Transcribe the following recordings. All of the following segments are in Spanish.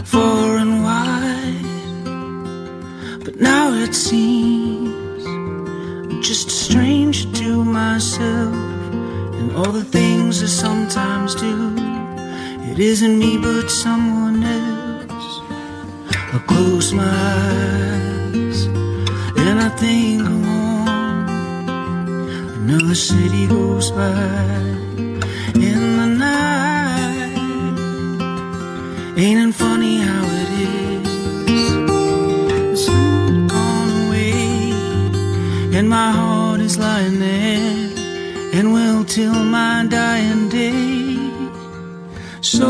far and wide. But now it seems I'm just a stranger to myself and all the things I sometimes do. It isn't me but someone else. I close my eyes and I think along. Another city goes by in the night. Ain't it funny how it is? It's gone away and my heart is lying there and will till my dying day. So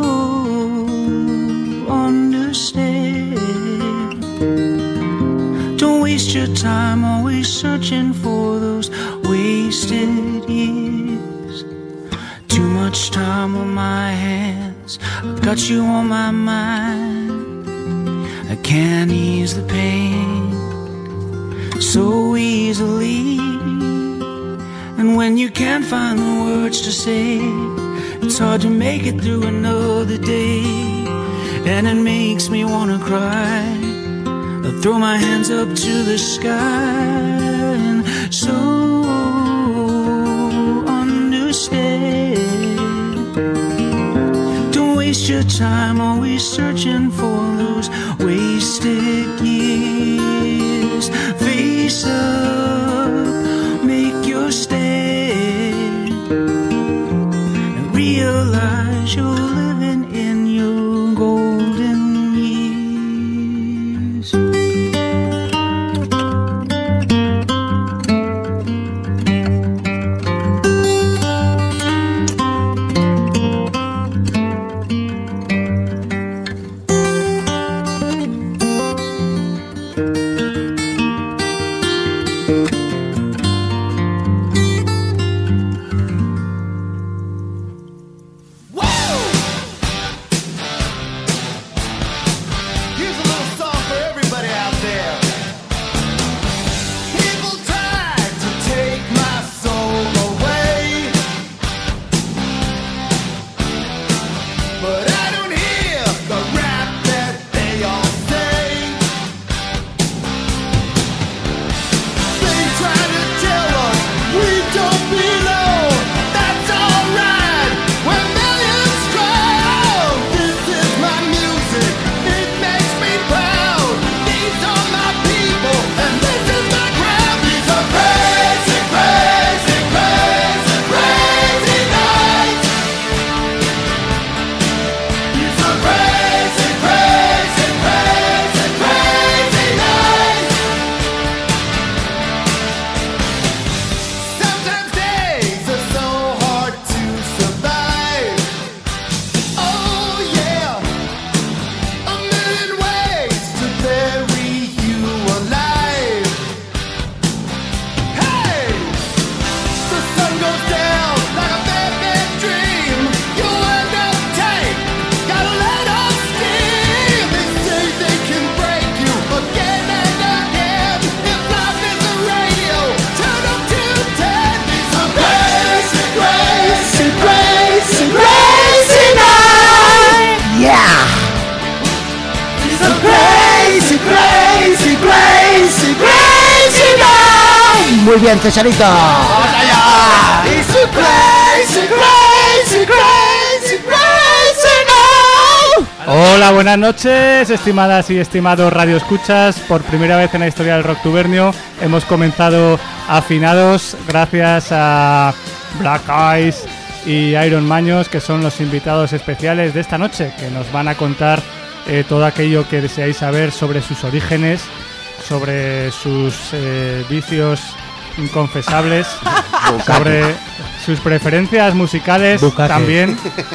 understand, don't waste your time always searching for those wasted years. Too much time on my hands, I've got you on my mind. I can't ease the pain so easily. And when you can't find the words to say, it's hard to make it through another day. And it makes me wanna cry. I throw my hands up to the sky and so understand. Don't waste your time always searching for those wasted years. Face up, make your stand, and realize you're living in your golden years. Muy bien, Cesarito. ¡Vamos allá! It's a crazy, crazy, crazy, crazy now. Hola, buenas noches, estimadas y estimados radioescuchas. Por primera vez en la historia del rock tubernio hemos comenzado afinados gracias a Black Eyes y Iron Maños, que son los invitados especiales de esta noche, que nos van a contar todo aquello que deseáis saber sobre sus orígenes, sobre sus vicios inconfesables, sobre sus preferencias musicales también,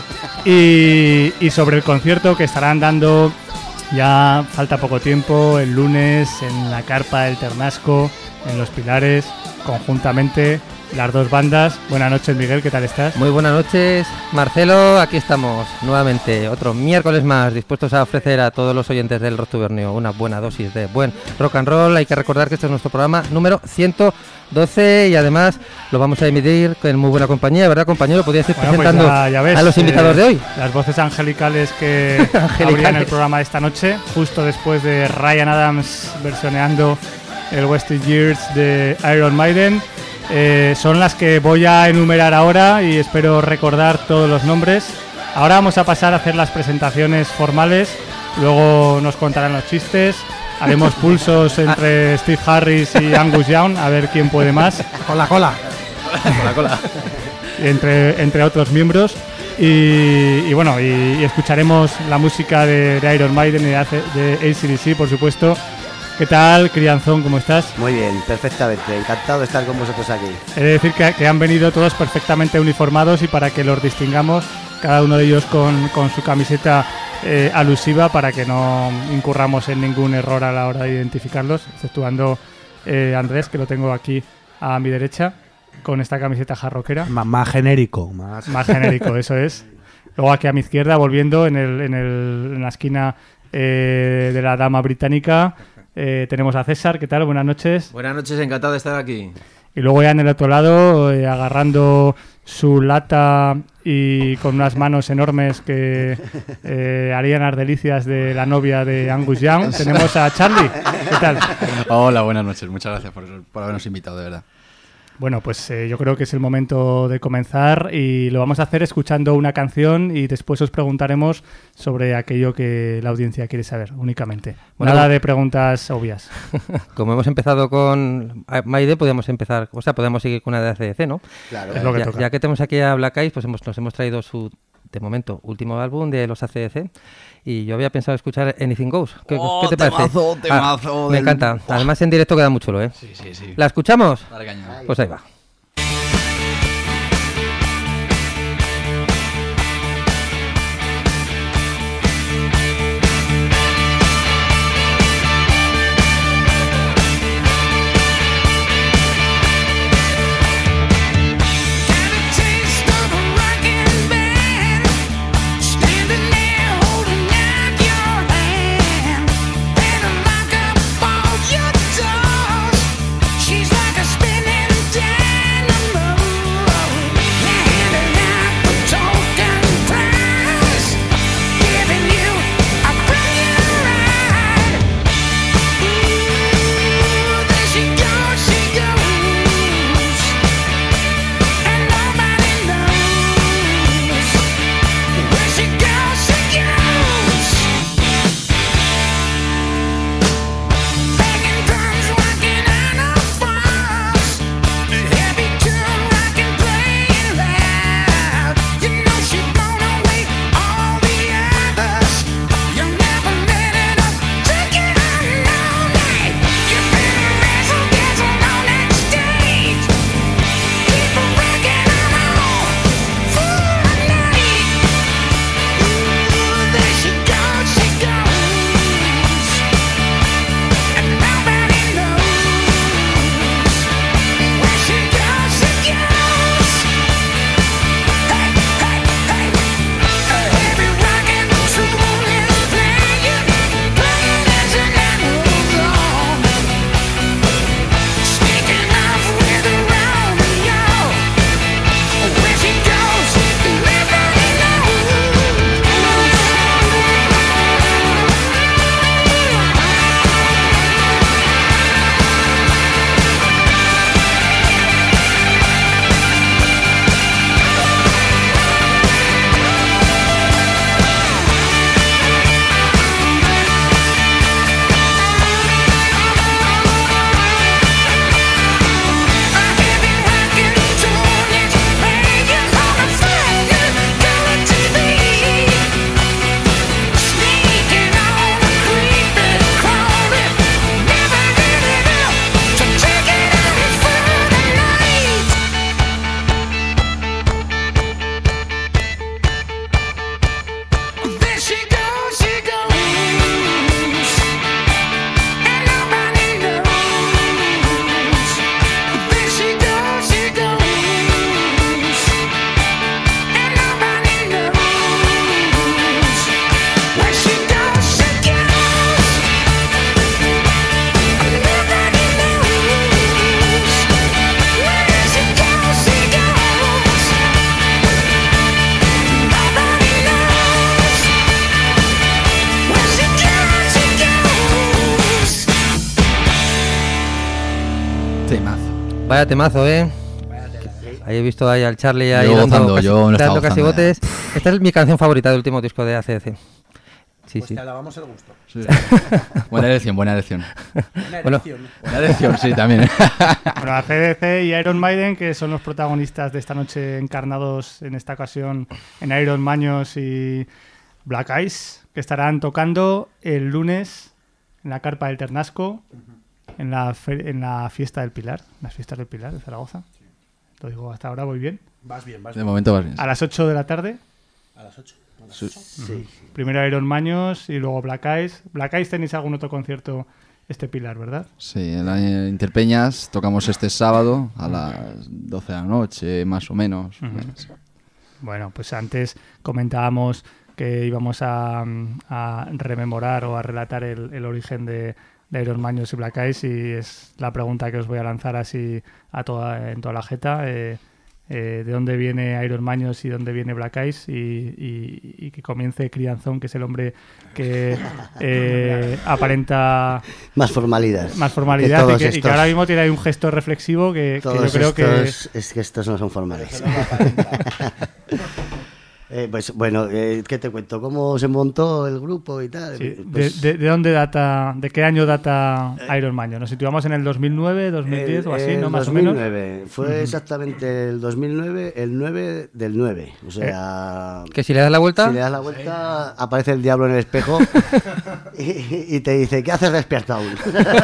y sobre el concierto que estarán dando, ya falta poco tiempo, el lunes en la Carpa del Ternasco, en Los Pilares, conjuntamente las dos bandas. Buenas noches, Miguel, ¿qué tal estás? Muy buenas noches, Marcelo. Aquí estamos nuevamente, otro miércoles más, dispuestos a ofrecer a todos los oyentes del Rock Tubernio una buena dosis de buen rock and roll. Hay que recordar que este es nuestro programa número 112 y además lo vamos a emitir en muy buena compañía, ¿verdad, compañero? ¿Podrías ir presentando pues ya ves, a los invitados de hoy? Las voces angelicales que abrían el programa de esta noche, justo después de Ryan Adams versioneando el Wasted Years de Iron Maiden. Son las que voy a enumerar ahora y espero recordar todos los nombres. Ahora vamos a pasar a hacer las presentaciones formales, luego nos contarán los chistes, haremos pulsos entre Steve Harris y Angus Young, a ver quién puede más. Con la cola. Entre otros miembros. Y bueno, y escucharemos la música de Iron Maiden y de AC/DC, por supuesto. ¿Qué tal, Crianzón? ¿Cómo estás? Muy bien, perfectamente. Encantado de estar con vosotros aquí. He de decir que han venido todos perfectamente uniformados y para que los distingamos, cada uno de ellos con su camiseta alusiva para que no incurramos en ningún error a la hora de identificarlos, exceptuando Andrés, que lo tengo aquí a mi derecha, con esta camiseta jarroquera. Más genérico. Más genérico, eso es. Luego aquí a mi izquierda, volviendo en la esquina de la dama británica, tenemos a César. ¿Qué tal? Buenas noches. Buenas noches, encantado de estar aquí. Y luego ya en el otro lado, agarrando su lata y con unas manos enormes que harían las delicias de la novia de Angus Young, tenemos a Charlie. ¿Qué tal? Hola, buenas noches. Muchas gracias por habernos invitado, de verdad. Bueno, pues yo creo que es el momento de comenzar y lo vamos a hacer escuchando una canción y después os preguntaremos sobre aquello que la audiencia quiere saber únicamente. Bueno, nada de preguntas obvias. Como hemos empezado con Maiden, podemos seguir con una de ACDC, ¿no? Claro. Es lo que toca. Ya que tenemos aquí a Black Eyes, pues nos hemos traído su, de momento, último álbum de los ACDC. Y yo había pensado escuchar Anything Goes. ¿Qué te parece? Temazo Me encanta. Además, en directo queda muy chulo, ¿eh? Sí. ¿La escuchamos? Dale caña. Pues ahí va. She's like a spinning down. Vaya temazo, ¿eh? Ahí he visto ahí al Charlie ahí Yo gozando, yo no dando estaba casi gozando, botes. Esta es mi canción favorita del último disco de AC/DC. Sí, Pues sí. te alabamos el gusto. Sí. Buena elección, buena elección. Bueno, Buena elección, sí, también. Bueno, AC/DC y Iron Maiden, que son los protagonistas de esta noche, encarnados en esta ocasión en Iron Maños y Black Eyes, que estarán tocando el lunes en la Carpa del Ternasco, en la Fiesta del Pilar, las Fiestas del Pilar de Zaragoza. Lo digo, hasta ahora voy bien. Vas bien. De momento vas bien. A las 8 de la tarde, A las 8. Sí. primero Iron Maños y luego Black Eyes. Black Eyes tenéis algún otro concierto este Pilar, ¿verdad? Sí, en la Interpeñas tocamos este sábado a las 12 de la noche, más o menos. Bueno, pues antes comentábamos que íbamos a rememorar o a relatar el origen de Iron Maños y Black Eyes, y es la pregunta que os voy a lanzar así en toda la jeta. ¿De dónde viene Iron Maños y dónde viene Black Eyes? Y que comience Crianzón, que es el hombre que aparenta Más formalidad. más y que ahora mismo tiene ahí un gesto reflexivo que yo creo que... Es que estos no son formales. Pues bueno, ¿qué te cuento? ¿Cómo se montó el grupo y tal? Sí, Pues, ¿De dónde data, de qué año data Iron Maños? ¿Nos situamos en el 2009, 2010 o así, no? Más 2009. o menos. Fue exactamente el 2009, el 9 del 9. O sea... que si le das la vuelta... Si le das la vuelta, aparece el diablo en el espejo y te dice, ¿qué haces despierto aún?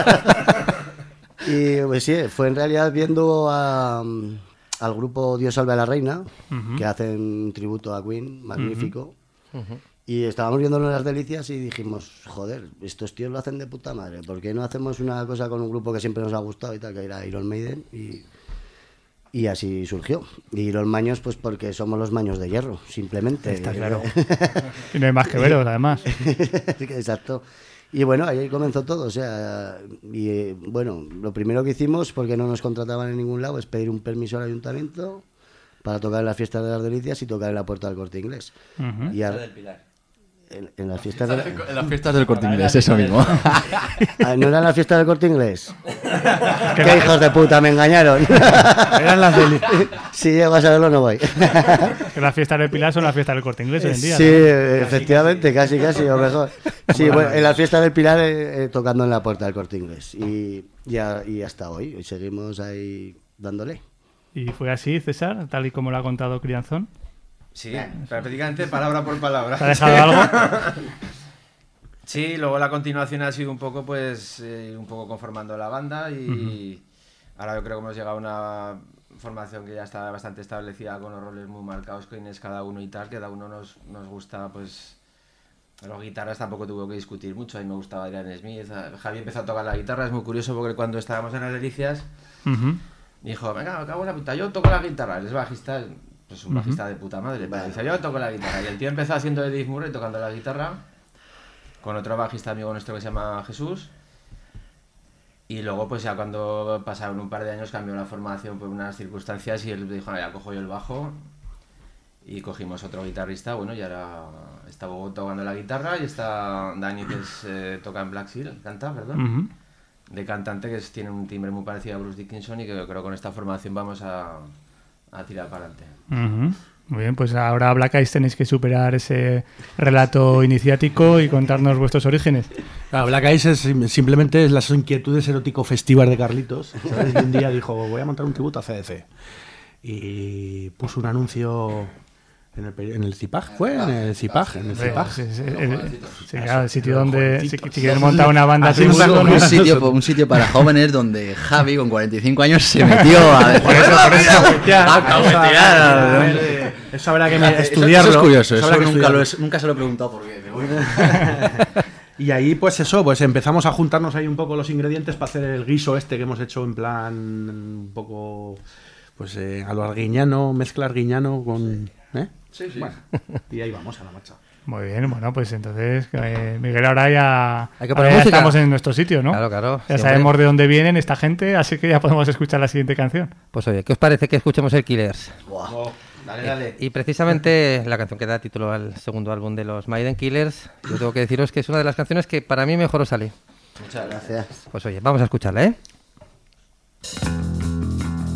Y pues sí, fue en realidad viendo al grupo Dios salve a la reina, que hacen un tributo a Queen, magnífico. Y estábamos viéndolo en Las Delicias y dijimos, joder, estos tíos lo hacen de puta madre, ¿por qué no hacemos una cosa con un grupo que siempre nos ha gustado y tal, que era Iron Maiden? Y así surgió. Y los maños, pues porque somos los maños de hierro, simplemente. Está claro. Y no hay más que veros, además. Exacto. Y bueno, ahí comenzó todo, o sea, y bueno, lo primero que hicimos, porque no nos contrataban en ningún lado, es pedir un permiso al ayuntamiento para tocar en las fiestas de Las Delicias y tocar en la Puerta del Corte Inglés. Y en las fiestas En las fiestas del Corte Inglés, eso mismo. ¿No eran las fiestas del Corte Inglés? ¡Qué hijos de puta, me engañaron! Eran las del... Si llego a saberlo no voy. Que las fiestas del Pilar son las fiestas del Corte Inglés hoy en día. Sí, ¿no? efectivamente, casi, o mejor. Sí, bueno, en las fiestas del Pilar tocando en la Puerta del Corte Inglés. Y hasta hoy, y seguimos ahí dándole. Y fue así, César, tal y como lo ha contado Crianzón. Sí, prácticamente palabra por palabra. ¿Te ha dejado algo? Sí, luego la continuación ha sido un poco, pues, un poco conformando la banda y ahora yo creo que hemos llegado a una formación que ya está bastante establecida, con los roles muy marcados, quiénes cada uno y tal, que cada uno nos gusta, pues, los guitarras tampoco tuvo que discutir mucho, a mí me gustaba Adrian Smith, Javi empezó a tocar la guitarra, es muy curioso porque cuando estábamos en Las Delicias, dijo, venga, me cago en la puta, yo toco la guitarra, él es bajista, pues un bajista de puta madre, pero dice, yo toco la guitarra, y el tío empezó haciendo de Dave Murray tocando la guitarra, con otro bajista amigo nuestro que se llama Jesús, y luego pues ya cuando pasaron un par de años cambió la formación por unas circunstancias y él dijo, ya cojo yo el bajo, y cogimos otro guitarrista, bueno, y ahora está Bobo tocando la guitarra y está Dani que toca en Black Seal, canta, perdón, de cantante, que tiene un timbre muy parecido a Bruce Dickinson y que creo que con esta formación vamos a tirar para adelante. Muy bien, pues ahora Black Eyes tenéis que superar ese relato iniciático y contarnos vuestros orígenes. Claro, Black Eyes simplemente es las inquietudes erótico-festivas de Carlitos, ¿sabes? Y un día dijo, voy a montar un tributo a CDC. Y puso un anuncio en el CIPAG, ¿fue? En el CIPAG. Sí, claro, el sitio donde si quieres montar una banda tributo, Un sitio para jóvenes donde Javi con 45 años se metió a decir, eso habrá que estudiarlo. Eso es curioso, eso nunca se lo he preguntado por qué. Y ahí pues empezamos a juntarnos ahí un poco los ingredientes para hacer el guiso este que hemos hecho en plan un poco pues a lo arguiñano, mezcla arguiñano con... Sí. Bueno, y ahí vamos a la marcha. Muy bien, bueno, pues entonces, Miguel, ahora ya, hay que poner música. Estamos en nuestro sitio, ¿no? Claro. Ya sabemos de dónde vienen esta gente, así que ya podemos escuchar la siguiente canción. Pues oye, ¿qué os parece que escuchemos el Killers? Wow. Dale. Y precisamente la canción que da título al segundo álbum de los Maiden, Killers, yo tengo que deciros que es una de las canciones que para mí mejor os sale. Muchas gracias. Pues oye, vamos a escucharla, ¿eh?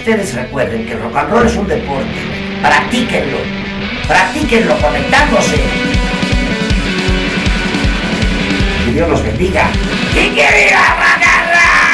ustedes recuerden que el rock and roll es un deporte. Practíquenlo conectándose. Que Dios los bendiga. ¡Y que viva rock and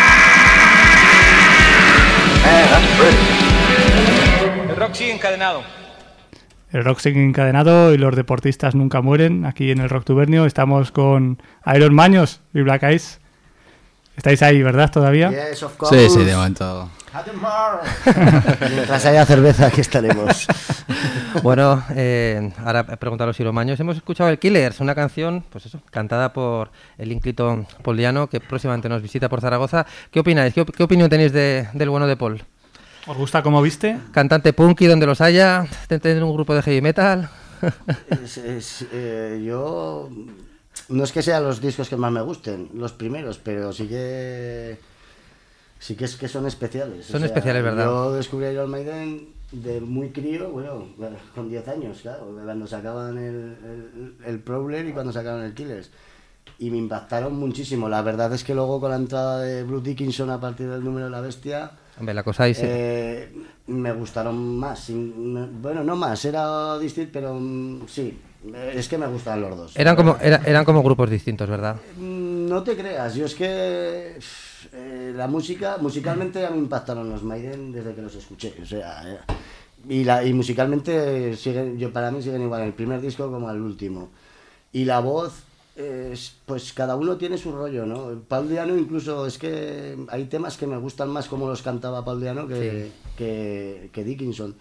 roll! El rock sigue encadenado. El rock sigue encadenado y los deportistas nunca mueren. Aquí en el Rocktubernio estamos con Iron Maños y Black Eyes. Estáis ahí, ¿verdad? ¿Todavía? Yes, of course. Sí, de momento. Mientras haya cerveza, aquí estaremos. Bueno, ahora preguntar a los Iromaños. Hemos escuchado el Killers, una canción, pues eso, cantada por el ínclito Paul Di'Anno, que próximamente nos visita por Zaragoza. ¿Qué opináis? ¿Qué opinión tenéis del bueno de Paul? ¿Os gusta cómo viste? Cantante punky donde los haya, tener un grupo de heavy metal. Yo no es que sean los discos que más me gusten, los primeros, pero sí que es que son especiales. Son especiales, ¿verdad? Yo descubrí Iron Maiden de muy crío, bueno, con 10 años, claro, cuando sacaban el Prowler y cuando sacaron el Killers. Y me impactaron muchísimo. La verdad es que luego con la entrada de Bruce Dickinson a partir del Número de la Bestia, hombre, la cosa ahí sí. Me gustaron más. Bueno, no más, era distinto, pero sí. Es que me gustan los dos. Eran como grupos distintos, ¿verdad? No te creas, yo es que la música, musicalmente a mí me impactaron los Maiden desde que los escuché, o sea, y musicalmente para mí siguen igual el primer disco como el último. Y la voz, pues cada uno tiene su rollo, ¿no? Paul Di'Anno incluso, es que hay temas que me gustan más como los cantaba Paul Di'Anno que Dickinson.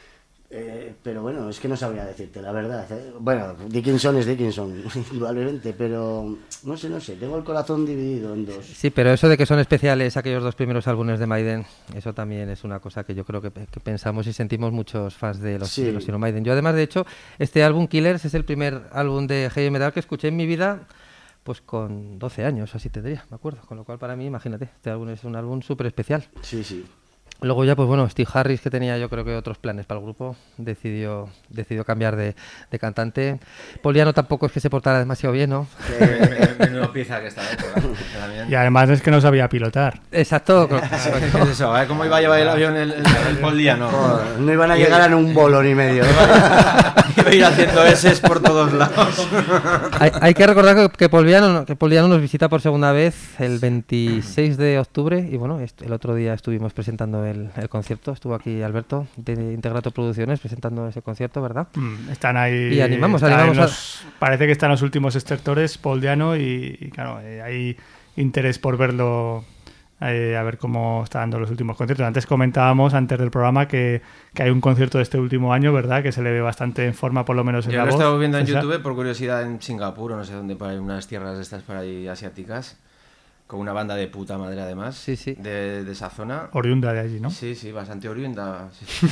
Pero bueno, es que no sabría decirte la verdad, ¿eh? Bueno, Dickinson es Dickinson, indudablemente, pero no sé, tengo el corazón dividido en dos. Sí, pero eso de que son especiales aquellos dos primeros álbumes de Maiden, eso también es una cosa que yo creo que pensamos y sentimos muchos fans de los Iron Maiden. Yo además, de hecho, este álbum Killers es el primer álbum de heavy metal que escuché en mi vida, pues con 12 años, así tendría, me acuerdo, con lo cual para mí, imagínate, este álbum es un álbum súper especial. Sí. Luego ya, pues bueno, Steve Harris, que tenía yo creo que otros planes para el grupo, decidió cambiar de cantante. Paul Di'Anno tampoco es que se portara demasiado bien, ¿no? Menudo pieza que estaba hecho. Y además es que no sabía pilotar. Exacto. Es eso, a ver cómo iba a llevar el avión el Paul Di'Anno. No iban a llegar en un bolo ni medio. Iba a ir haciendo S por todos lados. Hay que recordar que Paul Di'Anno nos visita por segunda vez el 26 de octubre y bueno, el otro día estuvimos presentando el concierto, estuvo aquí Alberto de Integrato Producciones presentando ese concierto, ¿verdad? Están ahí y animamos parece que están los últimos estertores, Paul Di'Anno, y claro, hay interés por verlo, a ver cómo está dando los últimos conciertos. Antes comentábamos, antes del programa, que hay un concierto de este último año, ¿verdad? Que se le ve bastante en forma, por lo menos en la voz. Yo lo he estado viendo en YouTube por curiosidad en Singapur, o no sé dónde, por ahí unas tierras de estas por ahí asiáticas, con una banda de puta madre además, sí. De esa zona. Oriunda de allí, ¿no? Sí, bastante oriunda. Sí.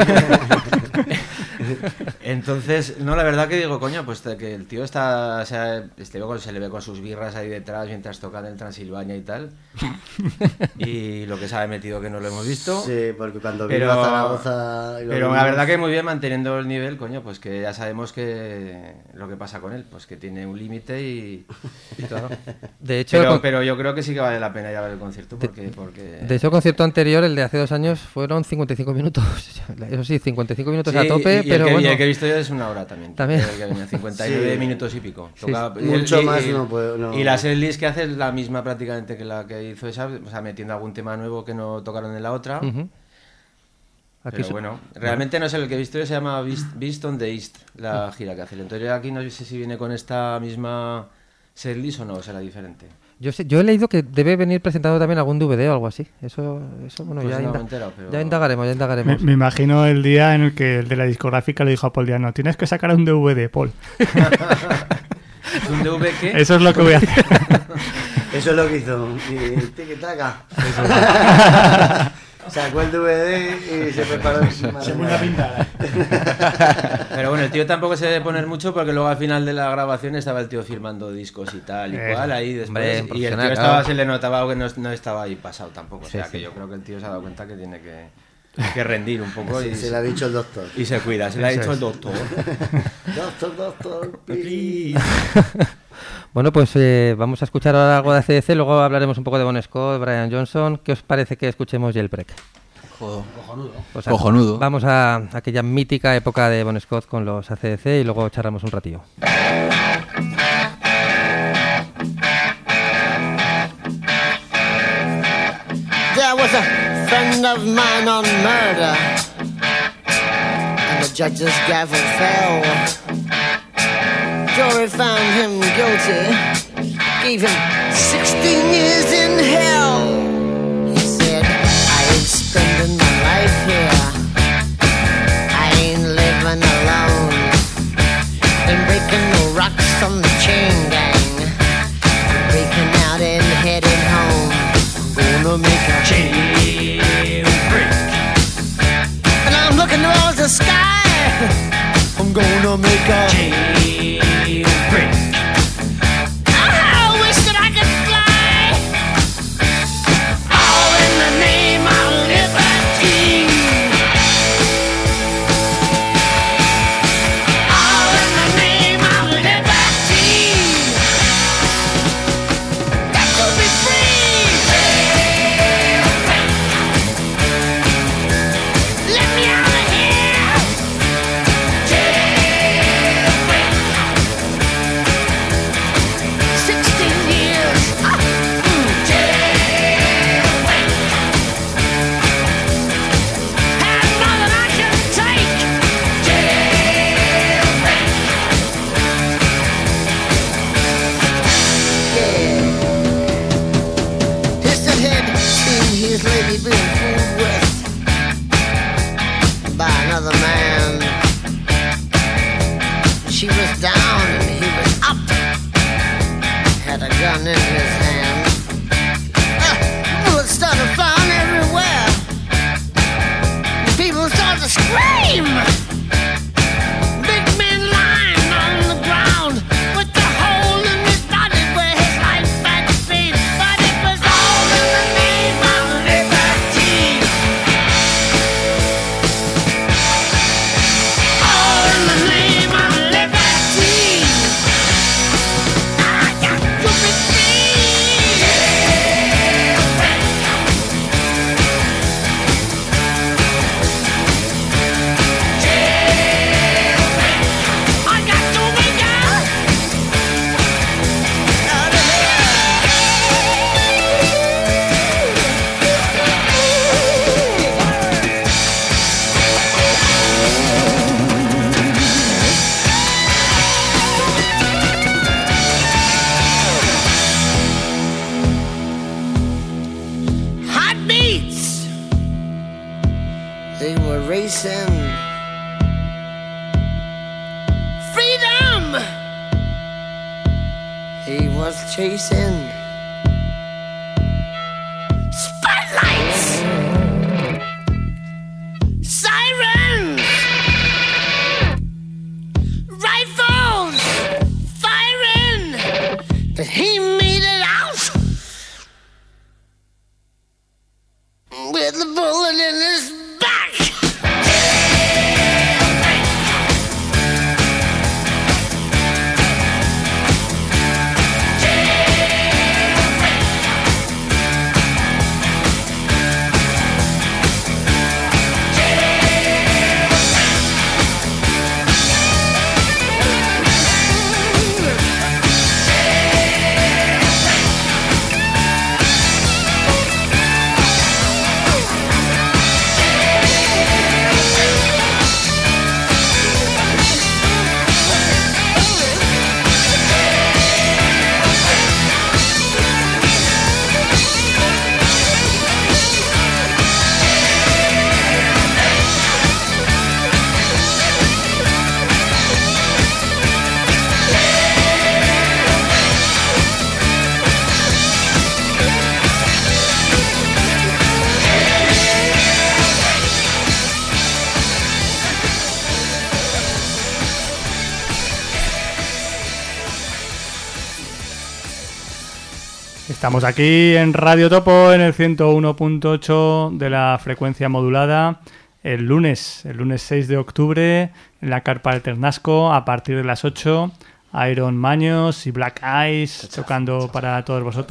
Entonces, no, la verdad que digo, coño, pues que el tío está, o sea, se le ve con sus birras ahí detrás mientras tocan el Transilvania y tal. Y lo que se ha metido que no lo hemos visto. Sí, porque cuando vino a Zaragoza... Pero la verdad que muy bien manteniendo el nivel, coño, pues que ya sabemos que lo que pasa con él, pues que tiene un límite y claro. De hecho, pero yo creo que sí que vale la pena ir a ver el concierto porque... De hecho, el concierto anterior, el de hace 2 años, fueron 55 minutos. Eso sí, 55 minutos a tope, pero bueno... Y el que he visto yo es una hora también. 59 minutos y pico. Toca, mucho más no puedo... No. Y la setlist que hace es la misma prácticamente que la que hizo esa, o sea, metiendo algún tema nuevo que no tocaron en la otra. Pero bueno, realmente no sé, el que he visto yo se llama Beast on the East, la gira que hace. Entonces aquí no sé si viene con esta misma setlist o no, o será diferente. Yo he leído que debe venir presentado también algún DVD o algo así. Eso bueno, pues ya indagaremos. Me imagino el día en el que el de la discográfica le dijo a Paul Di'Anno: tienes que sacar un DVD, Paul. ¿Un DVD qué? Eso es lo que voy a hacer. Eso es lo que hizo. Y tiki-taka. Sacó el DVD y se preparó. Segunda pintada. Pero bueno, el tío tampoco se debe poner mucho porque luego al final de la grabación estaba el tío filmando discos y tal y cual ahí después. Y el tío se le notaba que no estaba ahí pasado tampoco. O sea que yo creo que el tío se ha dado cuenta que tiene que rendir un poco. Y se le ha dicho el doctor. Y se cuida, se le ha dicho el doctor. Doctor, please. Bueno, pues vamos a escuchar ahora algo de AC/DC, luego hablaremos un poco de Bon Scott, Brian Johnson. ¿Qué os parece que escuchemos Jailbreak? Pues Cojonudo. Vamos a aquella mítica época de Bon Scott con los AC/DC y luego charlamos un ratillo. There was a friend of mine on murder, and the judge's gavel fell. Jury found him guilty, gave him 16 years in hell. He said, I ain't spending my life here, I ain't living alone, ain't breaking no rocks on the chain gang, I'm breaking out and heading home. Gonna make a jailbreak, and I'm looking towards the sky. I'm gonna make a jailbreak. I wish that I could fly, all in the name of liberty, all in the name of liberty. That could be free. Let me out of here! Jailbreak! 16 years! Jailbreak! Had more than I can take! Jailbreak! Yeah. Piston head seen his lady being fooled with by another man. She was down and he was up, had a gun in his hand. Bullets started flying everywhere. People started to scream. Big man lying on the ground with the hole in his body where his life had been. But it was all in the name of liberty. All in the name of liberty. I got to be free. Jailbreak. Jailbreak. I got to wake up out of hot beats. They were racing. Freedom. He was chasing. Spotlights. Sirens. Rifles. Firing. But he made it out with a bullet in his back. Estamos aquí en Radio Topo, en el 101.8 de la frecuencia modulada, el lunes 6 de octubre, en la Carpa del Ternasco, a partir de las 8, Iron Maños y Black Eyes tocando para todos vosotros.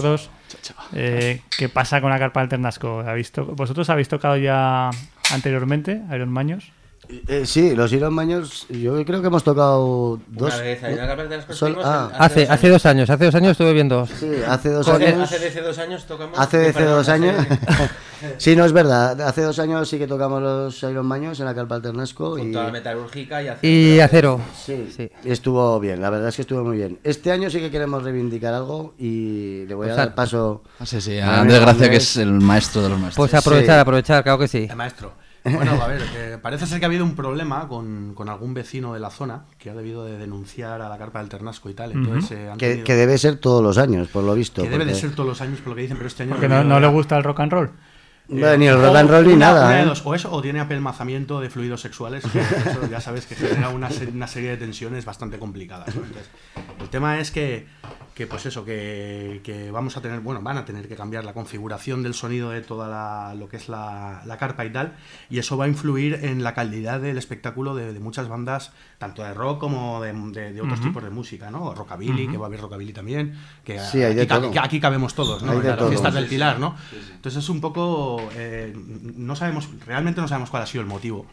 ¿Qué pasa con la carpa del Ternasco? ¿Vosotros habéis tocado ya anteriormente Iron Maños? Sí, los Iron Maños, yo creo que hemos tocado dos. Una vez, en la carpa del Ternasco hace 2 años estuve viendo. Sí, hace 2 años. Hace 2 años tocamos. Hace 2 años. Sí, no es verdad. Hace 2 años sí que tocamos los Iron Maños en la carpa del Ternasco. Con toda la metalúrgica y acero. Y acero. Sí. Estuvo bien, la verdad es que estuvo muy bien. Este año sí que queremos reivindicar algo y le voy a dar paso. Sí, a Andrés Gracia, que es el maestro de los maestros. Pues aprovechar, claro que sí. El maestro. Bueno, a ver, parece ser que ha habido un problema con algún vecino de la zona que ha debido de denunciar a la carpa del Ternasco y tal. Entonces, que debe ser todos los años, por lo visto. Que debe de ser todos los años, por lo que dicen, pero este año... Porque no le gusta el rock and roll. Ni el rock and roll ni nada. O tiene apelmazamiento de fluidos sexuales, que eso ya sabes que genera una serie de tensiones bastante complicadas, ¿no? Entonces, el tema es que pues eso, que vamos a tener, van a tener que cambiar la configuración del sonido de toda lo que es la carpa y tal, y eso va a influir en la calidad del espectáculo de muchas bandas, tanto de rock como de otros tipos de música, ¿no? Rockabilly, que va a haber rockabilly también, que sí, aquí cabemos todos, ¿no? En las fiestas del Pilar, ¿no? Entonces es un poco... realmente no sabemos cuál ha sido el motivo,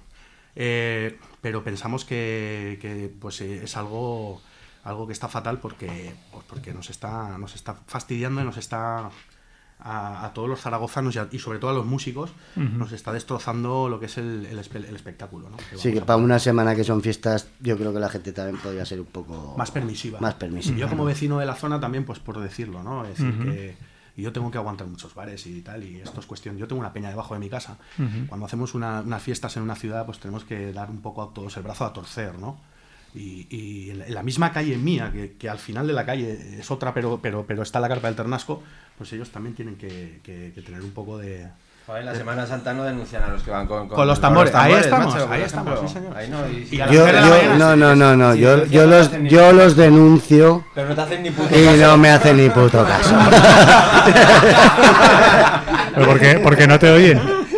pero pensamos que pues es algo que está fatal porque nos está fastidiando y nos está a todos los zaragozanos y sobre todo a los músicos nos está destrozando lo que es el espectáculo, ¿no? Sí, que para una semana que son fiestas yo creo que la gente también podría ser un poco más permisiva. Y yo como vecino de la zona también, pues por decirlo, ¿no? Es decir que yo tengo que aguantar muchos bares y tal, y esto es cuestión. Yo tengo una peña debajo de mi casa. Cuando hacemos unas fiestas en una ciudad, pues tenemos que dar un poco a todos el brazo a torcer, ¿no? Y en la misma calle mía, que al final de la calle es otra, pero está la carpa del Ternasco, pues ellos también tienen que tener un poco de... Joder, en la Semana Santa no denuncian a los que van con los tambores. Ahí estamos, macho, ahí estamos, sí, señor. Ahí no. Yo los denuncio. Pero no te hacen ni puto y no me hacen ni puto caso. ¿Pero por qué no te oyen?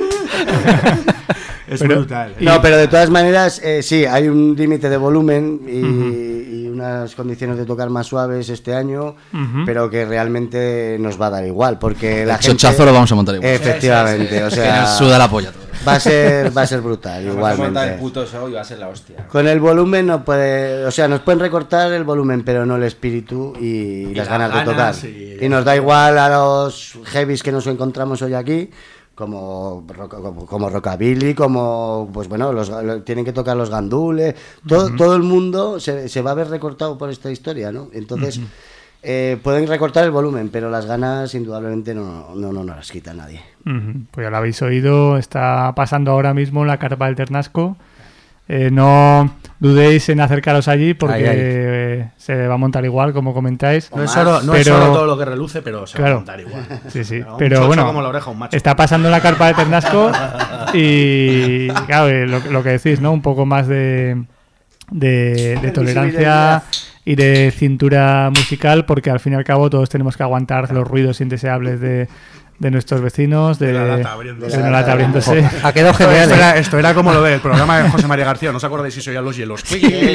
Es brutal. No, pero de todas maneras, sí, hay un límite de volumen y unas condiciones de tocar más suaves este año, pero que realmente nos va a dar igual, porque la gente... El chochazo lo vamos a montar igual. Efectivamente, o sea... Que nos suda la polla todo. Va a ser brutal, igualmente. El puto show y va a ser la hostia. Con el volumen no puede... O sea, nos pueden recortar el volumen, pero no el espíritu y las ganas de tocar. Y nos da igual a los heavies que nos encontramos hoy aquí, como rockabilly, como pues bueno, tienen que tocar los gandules, todo el mundo se va a ver recortado por esta historia, ¿no? Entonces pueden recortar el volumen, pero las ganas indudablemente no nos las quita nadie. Pues ya lo habéis oído, está pasando ahora mismo en la carpa del Ternasco. No dudéis en acercaros allí porque se va a montar igual, como comentáis. No es solo todo lo que reluce, pero se va a montar igual. Sí. Pero bueno, como la oreja, un macho. Está pasando en la carpa de Ternasco y claro, lo que decís, ¿no? Un poco más de tolerancia y de cintura musical, porque al fin y al cabo todos tenemos que aguantar los ruidos indeseables de nuestros vecinos, de la lata abriéndose. Ha quedado genial. Esto era como lo del programa de José María García, ¿no os acordáis si se oían los hielos?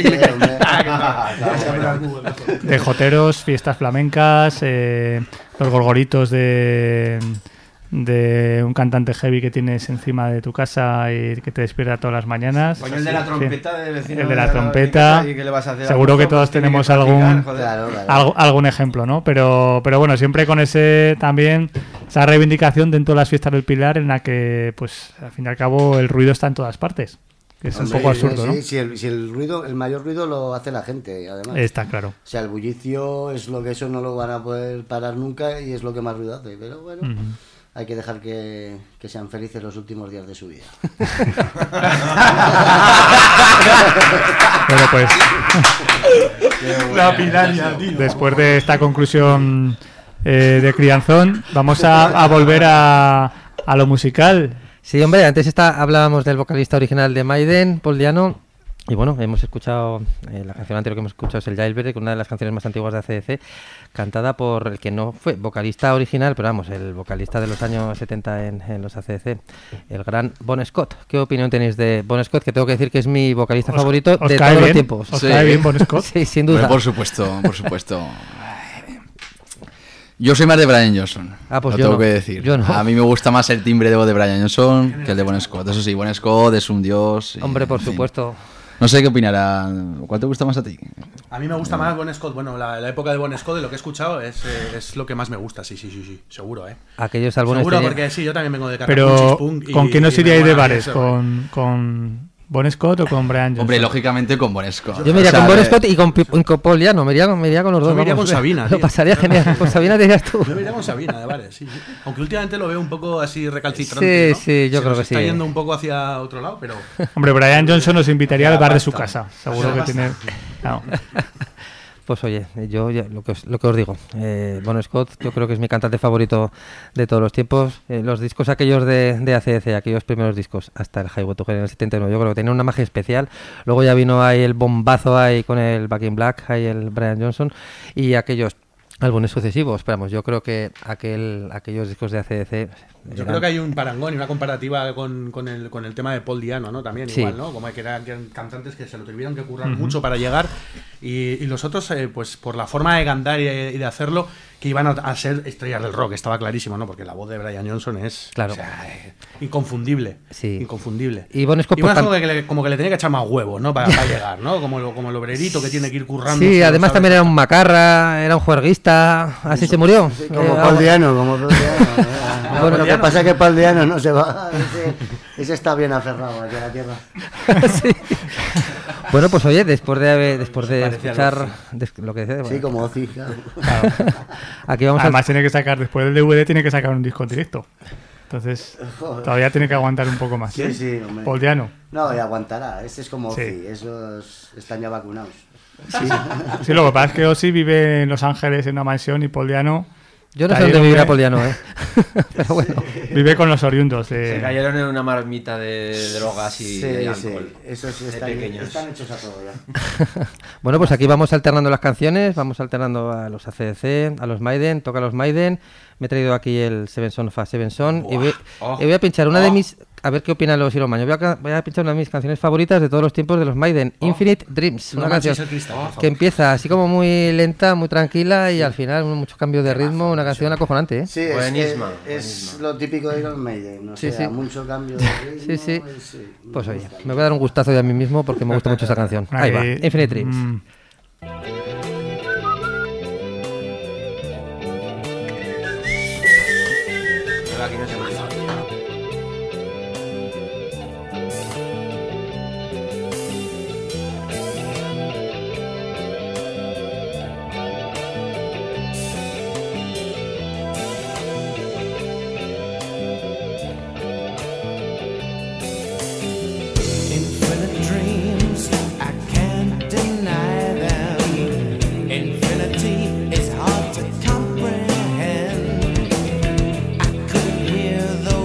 De joteros, fiestas flamencas, los gorgoritos de un cantante heavy que tienes encima de tu casa y que te despierta todas las mañanas. Coño, el de la trompeta de vecino. El de la trompeta. ¿Y qué le vas a hacer? Seguro que todos tenemos algún ejemplo, ¿no? Pero bueno, siempre con esa reivindicación dentro de las fiestas del Pilar, en la que, pues, al fin y al cabo, el ruido está en todas partes. Que es un poco absurdo, ¿no? Si el mayor ruido lo hace la gente, además. Está claro. O sea, el bullicio es lo que eso no lo van a poder parar nunca y es lo que más ruido hace. Pero bueno, hay que dejar que sean felices los últimos días de su vida. Bueno, pues... La piraña, tío. Después de esta conclusión de Crianzón, vamos a volver a lo musical. Sí, hombre, antes hablábamos del vocalista original de Maiden, Paul Di'Anno, y bueno, hemos escuchado, la canción anterior que hemos escuchado es el Jailbreak, una de las canciones más antiguas de AC/DC, cantada por el que no fue vocalista original, pero vamos, el vocalista de los años 70 en los AC/DC, el gran Bon Scott. ¿Qué opinión tenéis de Bon Scott? Que tengo que decir que es mi vocalista favorito de todos los tiempos. ¿Os cae bien Bon Scott? Sí, sin duda. Por supuesto. Yo soy más de Brian Johnson. Pues lo yo tengo no. que decir. Yo no. A mí me gusta más el timbre de voz de Brian Johnson que el de Bon Scott. Eso sí, Bon Scott es un dios. Hombre, por en fin. supuesto. No sé qué opinarán. ¿Cuál te gusta más a ti? A mí me gusta más Bon Scott. Bueno, la época de Bon Scott, de lo que he escuchado, es lo que más me gusta. Sí. Seguro, Aquellos álbumes seguro, tenían- porque sí, yo también vengo de Pero, Punk ¿con quién os me iríais de mola bares? eso, ¿Con Bon Scott o con Brian Johnson? Hombre, lógicamente con Bon Scott. Yo me iría O sea, con Bon Scott y con Paul Diano, me iría con los dos. Yo me iría vamos. con Sabina, Lo tío. pasaría genial. Con Sabina te irías tú. Yo me iría con Sabina de bares, sí. Aunque últimamente lo veo un poco así recalcitrante. Sí, sí, yo creo que está sí. yendo un poco hacia otro lado, pero. Hombre, Brian Johnson nos invitaría al bar de su basta. casa. Seguro Ya que basta. tiene... No. Pues oye, yo ya lo que os digo, Bon Scott yo creo que es mi cantante favorito de todos los tiempos. Los discos aquellos de AC/DC, aquellos primeros discos, hasta el Highway to Hell en el 79, yo creo que tenía una magia especial. Luego ya vino ahí el bombazo ahí con el Back in Black, ahí el Brian Johnson, y aquellos álbumes sucesivos. Pero vamos, yo creo que aquellos discos de AC/DC... Yo creo que hay un parangón y una comparativa con el tema de Paul Diano, ¿no? También Sí. igual, ¿no? Como que eran cantantes que se lo tuvieron que currar mucho para llegar y los otros, pues por la forma de cantar y de hacerlo, que iban a ser estrellas del rock, estaba clarísimo, ¿no? Porque la voz de Brian Johnson es Claro. o sea, inconfundible. Sí. Inconfundible. Y Bon Scott, Y bueno, pues, como que le tenía que echar más huevos, ¿no? Para llegar, ¿no? Como el obrerito que tiene que ir currando. Sí, además también era un macarra, era un juerguista, así se murió. Sí, como Paul Diano, Bueno, lo que pasa es que Paul Diano no se va. Ese está bien aferrado aquí a la tierra. Sí. Bueno, pues oye, después de parecía escuchar lo que decía, Sí, como Ozzy, claro. aquí vamos Además tiene que sacar, después del DVD tiene que sacar un disco en directo. Entonces, Joder. todavía tiene que aguantar un poco más. Sí, sí, hombre. Paul Diano. No, y aguantará. Ese es como Sí. Ozzy. Esos están ya vacunados. Sí, lo que pasa es que Ozzy vive en Los Ángeles en una mansión y Paul Diano Yo no sé Ahí dónde el vivirá hombre- Paul Diano, pero bueno. vive con los oriundos. Se cayeron en una marmita de drogas y Sí, de sí. alcohol. Esos de están pequeños. hechos a todo ya. Bueno, pues aquí vamos alternando las canciones, vamos alternando a los AC/DC, a los Maiden, toca los Maiden. Me he traído aquí el Seven Son fa Seven Son y voy a pinchar una de mis... A ver qué opinan los Iron Man. Voy a pinchar una de mis canciones favoritas de todos los tiempos de los Maiden, Infinite Dreams. No Una manches canción el cristal, por favor. que empieza así como muy lenta, muy tranquila y al final mucho cambio de ritmo, una canción acojonante, ¿eh? Sí, es, Buenísima, que es lo típico de Iron Maiden. O Sí, sea, sí. mucho cambio de ritmo. Sí, sí. sí, Pues me oye, gusta. me voy a dar un gustazo ya a mí mismo porque me gusta mucho esta canción. Ahí va, Infinite Dreams. Aquí no se me hizo. Infinite dreams, I can't deny them. Infinity is hard to comprehend. I could hear the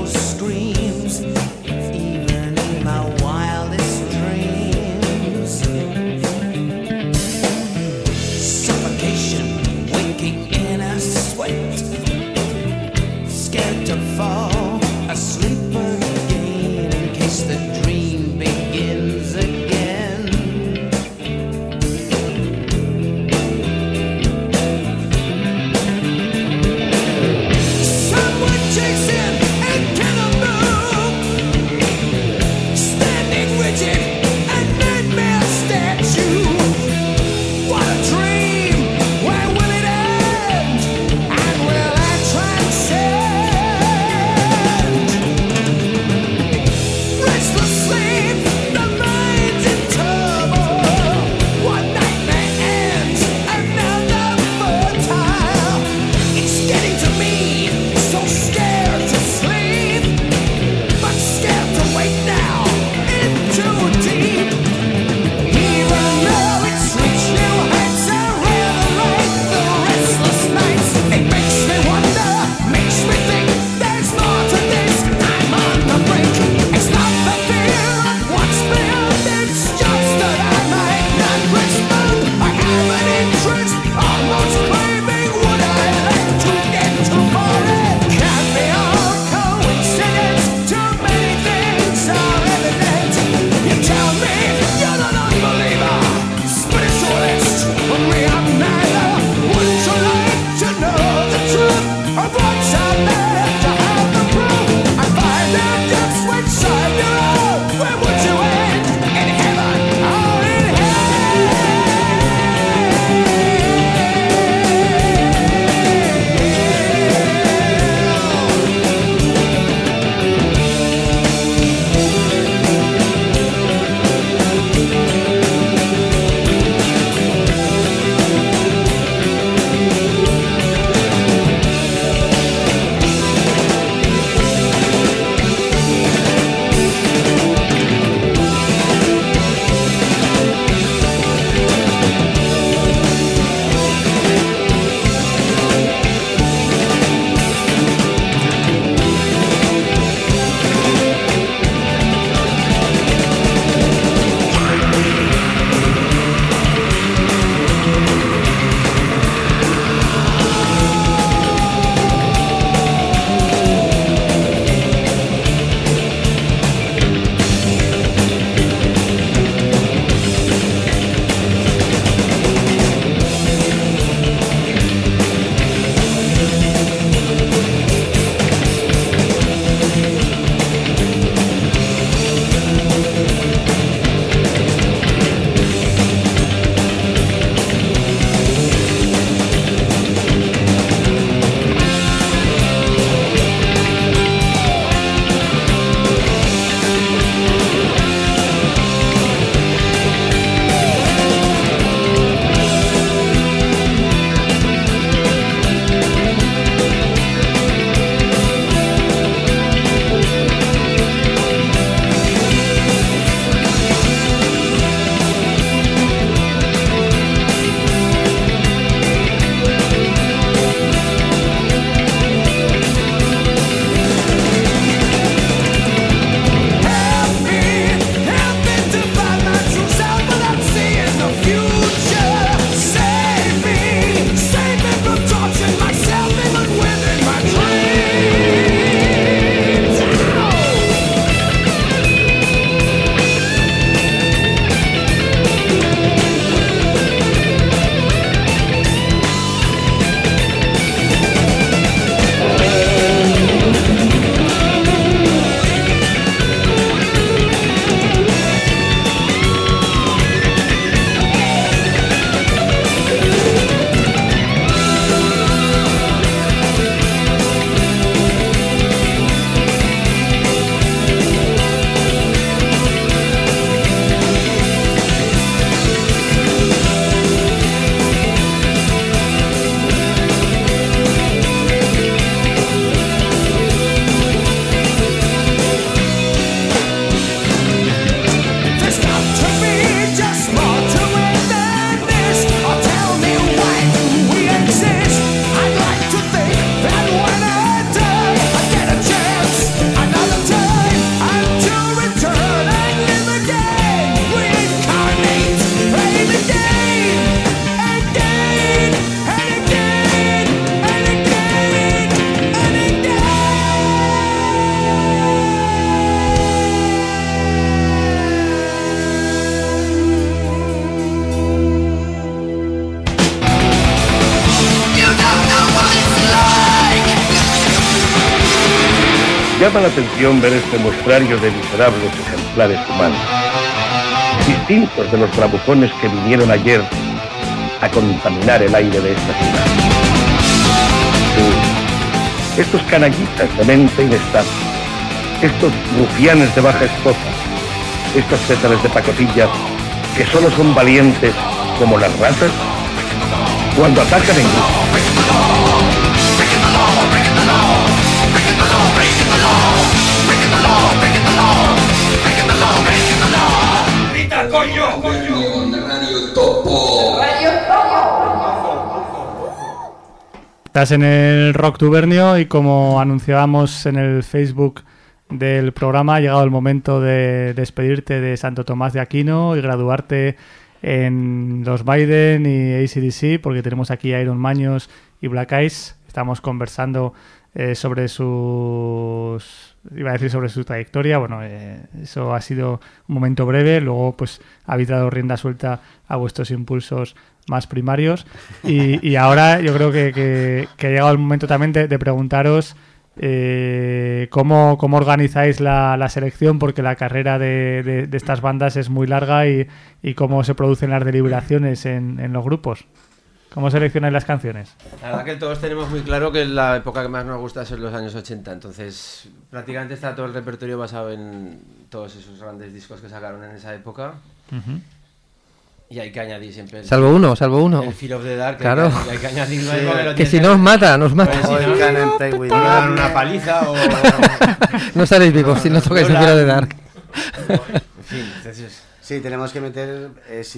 Llama la atención ver este muestrario de miserables ejemplares humanos, distintos de los bravucones que vinieron ayer a contaminar el aire de esta ciudad. Sí, estos canallitas de mente inestable, estos rufianes de baja estofa, estos césares de pacotilla que solo son valientes como las ratas cuando atacan en grupo. ¡Grita, coño! Estás en el Rocktubernio y como anunciábamos en el Facebook del programa, ha llegado el momento de despedirte de Santo Tomás de Aquino y graduarte en los Maiden y AC/DC, porque tenemos aquí a Iron Maños y Black Eyes. Estamos conversando sobre sobre su trayectoria. Bueno, eso ha sido un momento breve. Luego pues habéis dado rienda suelta a vuestros impulsos más primarios y ahora yo creo que ha llegado el momento también de preguntaros cómo organizáis la selección, porque la carrera de estas bandas es muy larga y cómo se producen las deliberaciones en los grupos. ¿Cómo seleccionáis las canciones? La verdad que todos tenemos muy claro que la época que más nos gusta son los años 80, entonces prácticamente está todo el repertorio basado en todos esos grandes discos que sacaron en esa época. Uh-huh. Y hay que añadir siempre Salvo uno. El Fear of the Dark, claro. Hay que añadirlo ahí, que si no os mata. Pues si no, dan una paliza o... No saldréis vivos si no tocáis el Fear of the Dark. En fin, entonces... Sí, tenemos que meter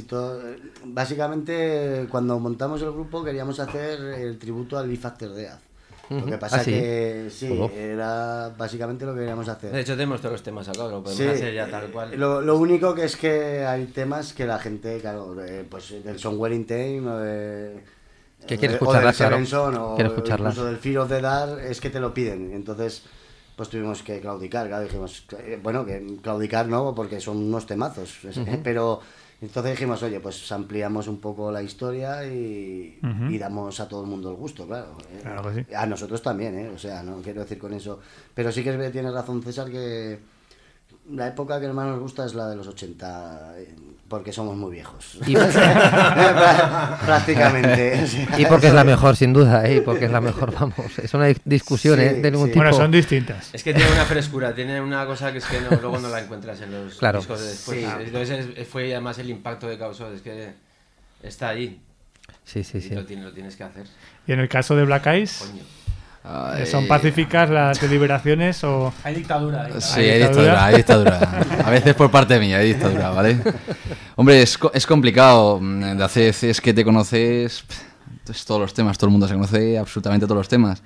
básicamente cuando montamos el grupo queríamos hacer el tributo al Live After Death. Lo que pasa que sí, era básicamente lo que queríamos hacer. De hecho tenemos todos los temas sacados, lo podemos hacer ya tal cual. Lo único que es que hay temas que la gente, claro, pues del Somewhere in Time, que quiere escucharlas, claro. Quiere escucharlas. Incluso del Fear of the Dark es que te lo piden. Entonces pues tuvimos que claudicar, claro, dijimos, bueno, que claudicar no, porque son unos temazos, pero entonces dijimos, oye, pues ampliamos un poco la historia y damos a todo el mundo el gusto, claro. Claro que sí. A nosotros también, o sea, no quiero decir con eso, pero sí que tienes razón, César, que la época que más nos gusta es la de los 80, porque somos muy viejos. Prácticamente. O sea, y porque es la mejor, sin duda, y porque es la mejor, vamos. Es una discusión de ningún tipo. Bueno, son distintas. Es que tiene una frescura, tiene una cosa que es que luego no la encuentras en los discos de después. Sí. Entonces fue además el impacto que causó, es que está ahí. Sí. Lo tienes que hacer. Y en el caso de Black Eyes... Coño. ¿Son pacíficas las deliberaciones o...? Hay dictadura. Sí, hay dictadura. A veces por parte mía hay dictadura, ¿vale? Hombre, es complicado de hacer, es que te conoces todos los temas, todo el mundo se conoce absolutamente todos los temas.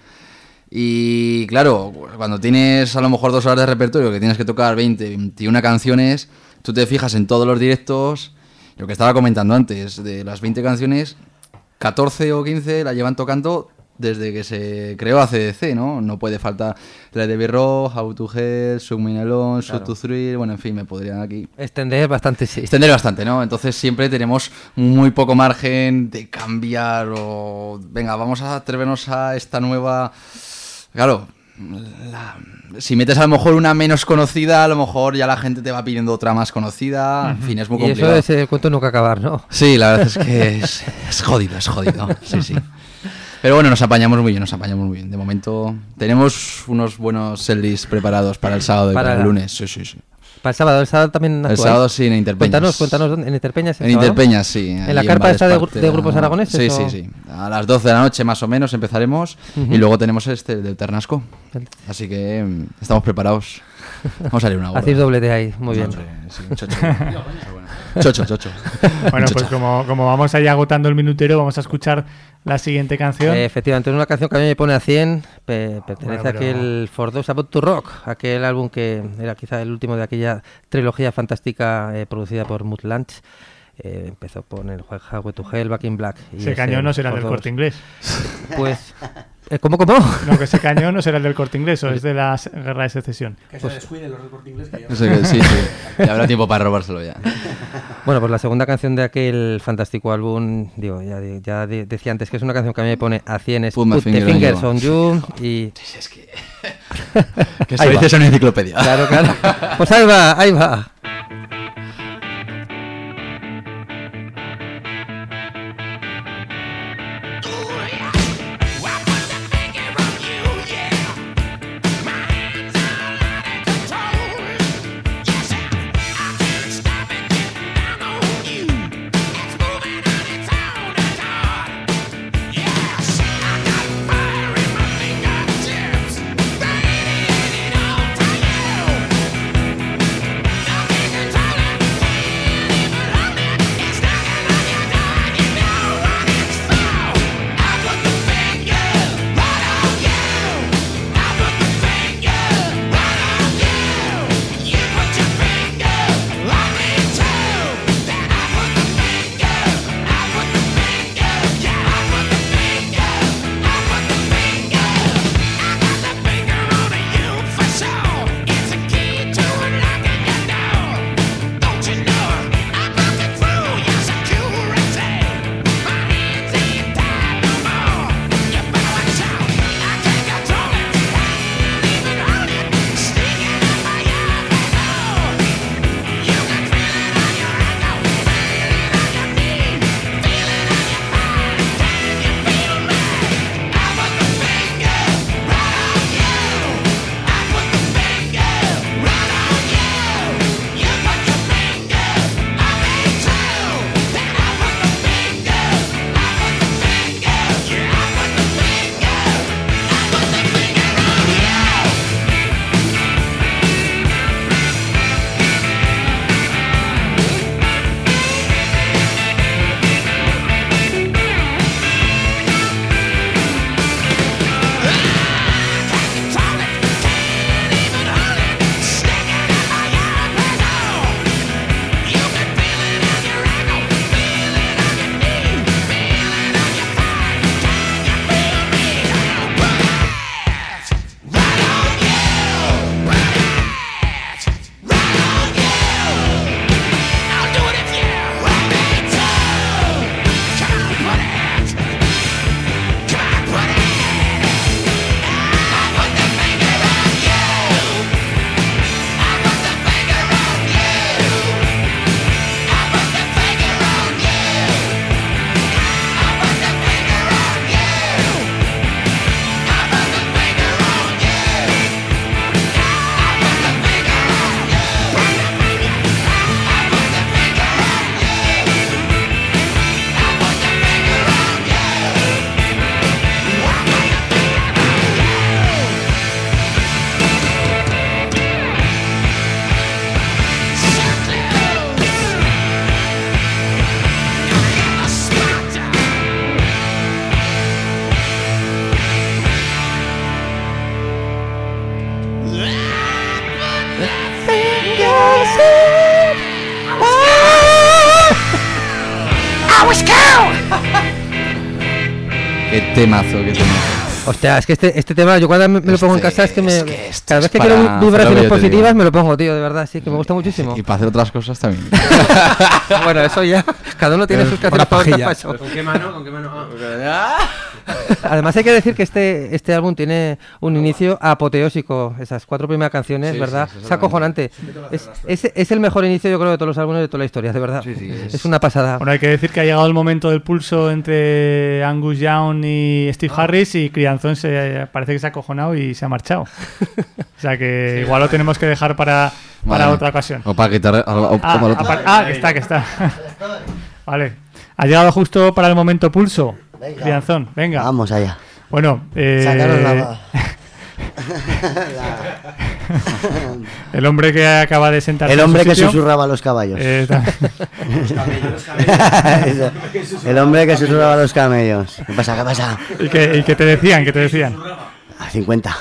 Y claro, cuando tienes a lo mejor 2 horas de repertorio, que tienes que tocar 20, 21 canciones, tú te fijas en todos los directos, lo que estaba comentando antes, de las 20 canciones, 14 o 15 la llevan tocando desde que se creó AC/DC, ¿no? No puede faltar la de Rock, How to Hell, Shoot Me Alone, Shoot to Thrill, bueno, en fin, me podrían aquí... Extender bastante, sí. Extender bastante, ¿no? Entonces siempre tenemos muy poco margen de cambiar o... Venga, vamos a atrevernos a esta nueva... Claro, si metes a lo mejor una menos conocida, a lo mejor ya la gente te va pidiendo otra más conocida, en fin, es muy complicado. Y eso es el cuento nunca acabar, ¿no? Sí, la verdad es que es jodido, sí. Pero bueno, nos apañamos muy bien. De momento tenemos unos buenos setlists preparados para el sábado y para el lunes. Sí. Para el sábado también actual. El sábado sí, en Interpeñas. Cuéntanos ¿dónde? ¿En Interpeñas? En Interpeñas, sí. ¿En la carpa esta de grupos aragoneses? Sí. A las 12 de la noche más o menos empezaremos y luego tenemos de Ternasco. Así que estamos preparados. Vamos a salir una hora. Hacéis doblete ahí, muy bien. Sí, chocho. Bueno, pues como vamos ahí agotando el minutero, vamos a escuchar la siguiente canción. Efectivamente, es una canción que a mí me pone a 100, pertenece a aquel For Those About to Rock, aquel álbum que era quizá el último de aquella trilogía fantástica producida por Mutt Lange. Empezó con el Highway to Hell, Back in Black. Ese cañón no será del Corte Inglés. Pues... ¿Cómo? No, que ese cañón no será el del Corte Inglés, o es de la Guerra de Secesión. Que se descuide los del Corte Inglés. Que sí. Ya habrá tiempo para robárselo ya. Bueno, pues la segunda canción de aquel fantástico álbum, digo, ya decía antes que es una canción que a mí me pone a 100, es Put the Fingers on You. Y... Es que... Que se dice una enciclopedia. Claro, claro. Pues ahí va, ahí va. Qué temazo, qué temazo. Hostia, es que este tema, yo cuando me lo pongo en casa, es que cada vez que quiero vibraciones positivas me lo pongo, tío, de verdad, sí, que me gusta muchísimo. Y para hacer otras cosas también. Bueno, eso ya, cada uno tiene sus canciones favoritas. ¿Con qué mano? ¿Con qué mano? Además hay que decir que este álbum tiene un inicio apoteósico, esas 4 primeras canciones, Sí, ¿verdad? sí, es acojonante. Es el mejor inicio, yo creo, de todos los álbumes de toda la historia, de verdad. Sí, sí, es una pasada. Bueno, hay que decir que ha llegado el momento del pulso entre Angus Young y Steve Harris, y Crianzón parece que se ha acojonado y se ha marchado. O sea que sí, igual lo tenemos que dejar para otra ocasión. O para quitar... que está. Vale. Ha llegado justo para el momento pulso. Venga. Crianzón, venga. Vamos allá. Bueno, el hombre que acaba de sentarse. El hombre que sitio, susurraba a los caballos. El hombre que susurraba a los camellos. ¿Qué pasa? ¿Qué pasa? ¿Y qué te decían? ¿Qué te decían? A 50.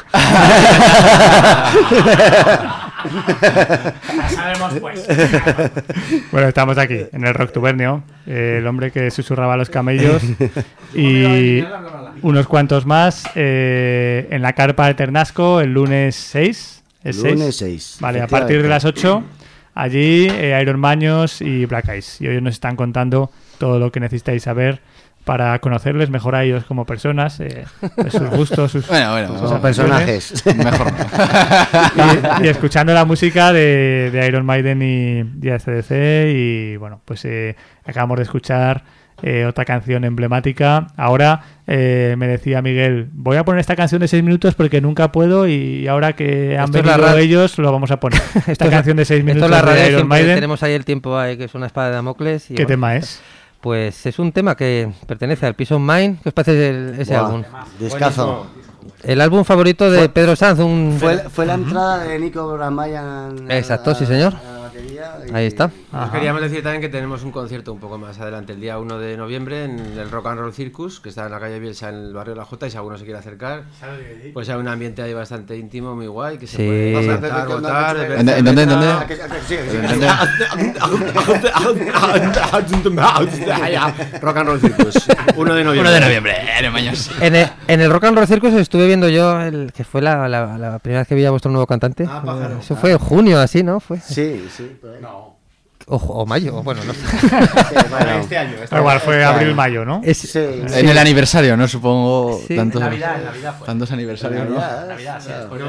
Sabemos pues. Bueno, estamos aquí en el Rocktubernio, el hombre que susurraba a los camellos y unos cuantos más en la carpa de Ternasco el lunes 6. ¿Es Lunes 6. Vale, a partir de las 8 allí Iron Maños y Black Eyes, y hoy nos están contando todo lo que necesitáis saber para conocerles mejor a ellos como personas, pues sus gustos, sus como personajes. Mejor. Y escuchando la música de Iron Maiden y AC/DC, y bueno, pues acabamos de escuchar otra canción emblemática. Ahora me decía Miguel, voy a poner esta canción de 6 minutos porque nunca puedo, y ahora que han venido ellos lo vamos a poner. Esta canción de 6 minutos de Iron Maiden. Tenemos ahí el tiempo ahí, que es una espada de Damocles. ¿Qué tema es? Pues es un tema que pertenece al Peace of Mind. ¿Qué os parece ese álbum? Discazo. El álbum favorito de Pedro Sanz. Fue la entrada de Nico Bramayan. Exacto, sí señor. Ahí está. Os queríamos decir también que tenemos un concierto un poco más adelante, el día 1 de noviembre, en el Rock and Roll Circus, que está en la calle Bielsa, en el barrio de la Jota, y si alguno se quiere acercar, pues hay un ambiente ahí bastante íntimo, muy guay, que se puede cantar, votar... ¿En dónde? Rock and Roll Circus, 1 de noviembre. 1 de noviembre, maños. En el Rock and Roll Circus estuve viendo yo, que fue la primera vez que vi a vuestro nuevo cantante. Eso fue en junio, así, ¿no? Sí. No. O mayo, bueno, no sé. Este año. Igual fue abril-mayo, ¿no? En el aniversario, ¿no? Supongo. Sí. Tantos, En Navidad fue. Tantos aniversarios, ¿no? Navidad, sí, después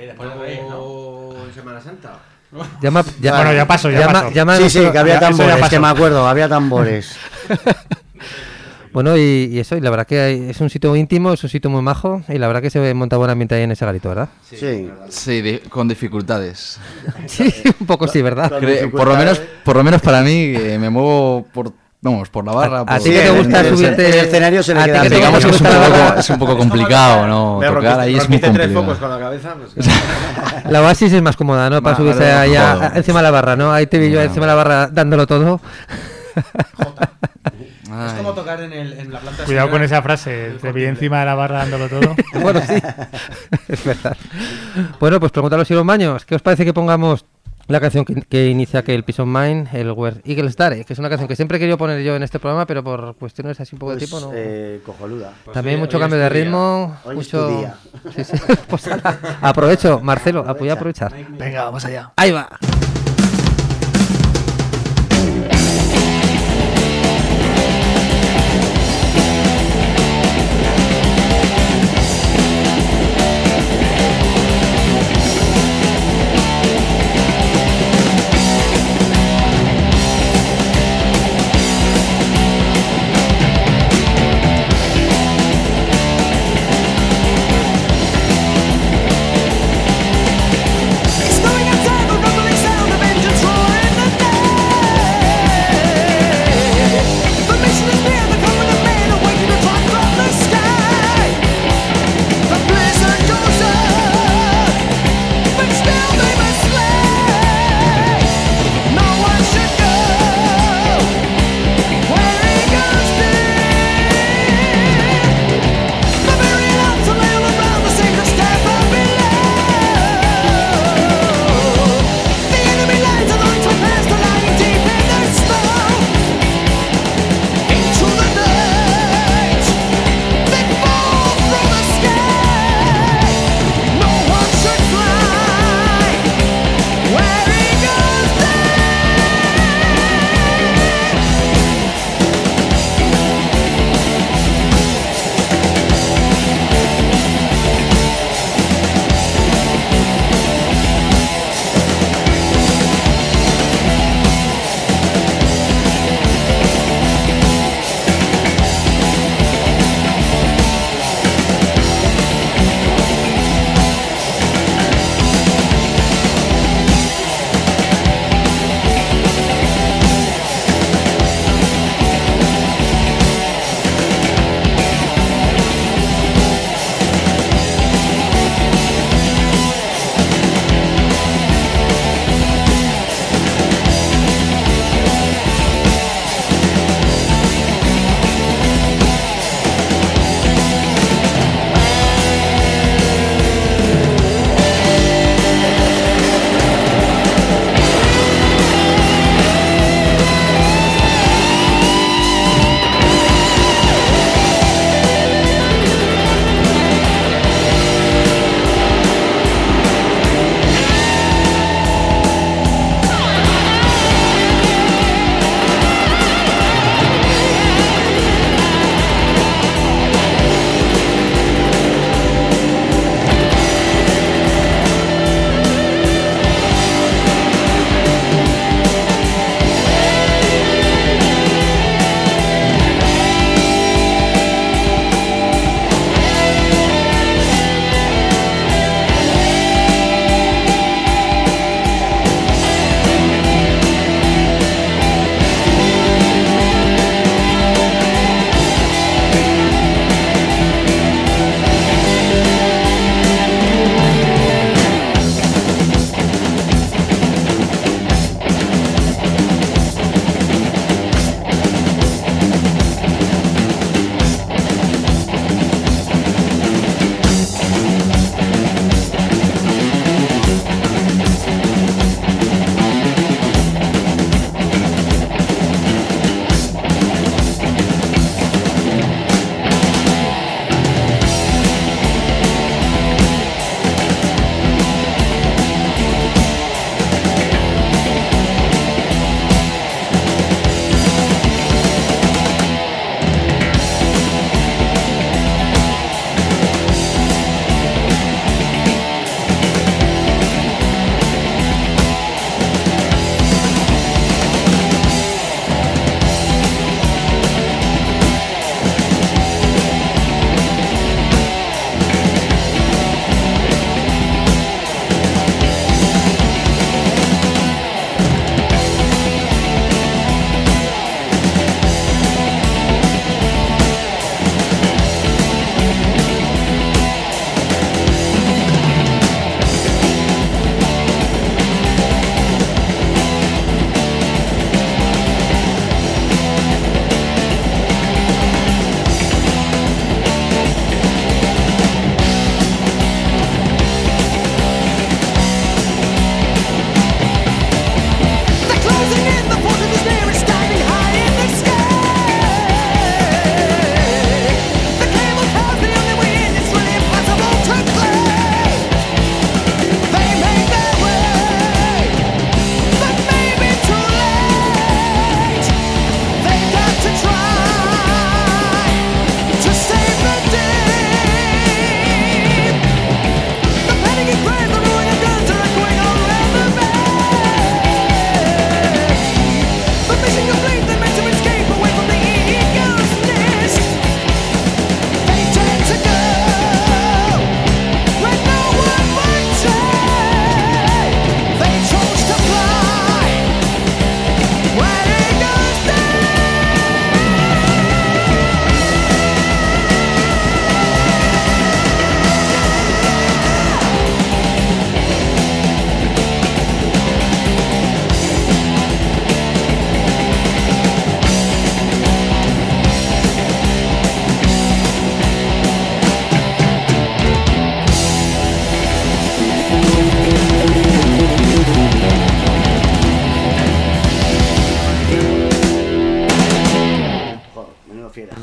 en Semana Santa. Bueno, ya pasó. Sí, que había tambores, que me acuerdo, había tambores. Bueno, y eso, y la verdad que es un sitio muy íntimo, es un sitio muy majo, y la verdad que se monta buen ambiente ahí en ese garito, ¿verdad? Sí, con dificultades. Sí, un poco sí, ¿verdad? Por lo menos para mí, me muevo por la barra. A ti que te gusta subirte en el escenario, se le queda. Digamos que es un poco complicado, ¿no? Tocar ahí es muy complicado. 3 focos con la cabeza, pues... La Oasis es más cómoda, ¿no? Para subirse allá encima de la barra, ¿no? Ahí te vi yo encima de la barra dándolo todo. Es como tocar en la planta. Cuidado con esa frase, te vi encima de la barra dándolo todo. Bueno, sí, es verdad. Bueno, pues pregunta a los Iron Maños, ¿qué os parece que pongamos la canción que inicia aquel Peace of Mind, el Where Eagles Dare, que es una canción que siempre he querido poner yo en este programa, pero por cuestiones así un poco de tipo, ¿no? Cojonuda. También mucho cambio de ritmo, mucho... Sí. Pues aprovecho, Marcelo, voy a aprovechar. Venga, vamos allá. Ahí va. It's going outside the rumbling sound.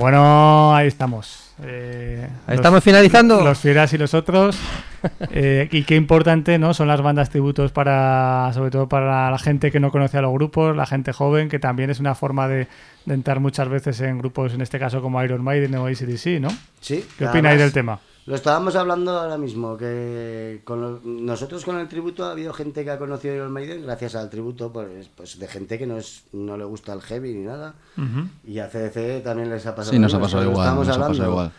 Bueno, ahí estamos. Ahí estamos finalizando. Los fieras y los otros. Y qué importante, ¿no? Son las bandas tributos sobre todo para la gente que no conoce a los grupos, la gente joven, que también es una forma de entrar muchas veces en grupos, en este caso como Iron Maiden o AC/DC, ¿no? Sí. ¿Qué opináis del tema? Lo estábamos hablando ahora mismo, que nosotros con el tributo ha habido gente que ha conocido Iron Maiden gracias al tributo, pues de gente que no le gusta el heavy ni nada. Y a CDC también les ha pasado. Sí, nos ha pasado igual.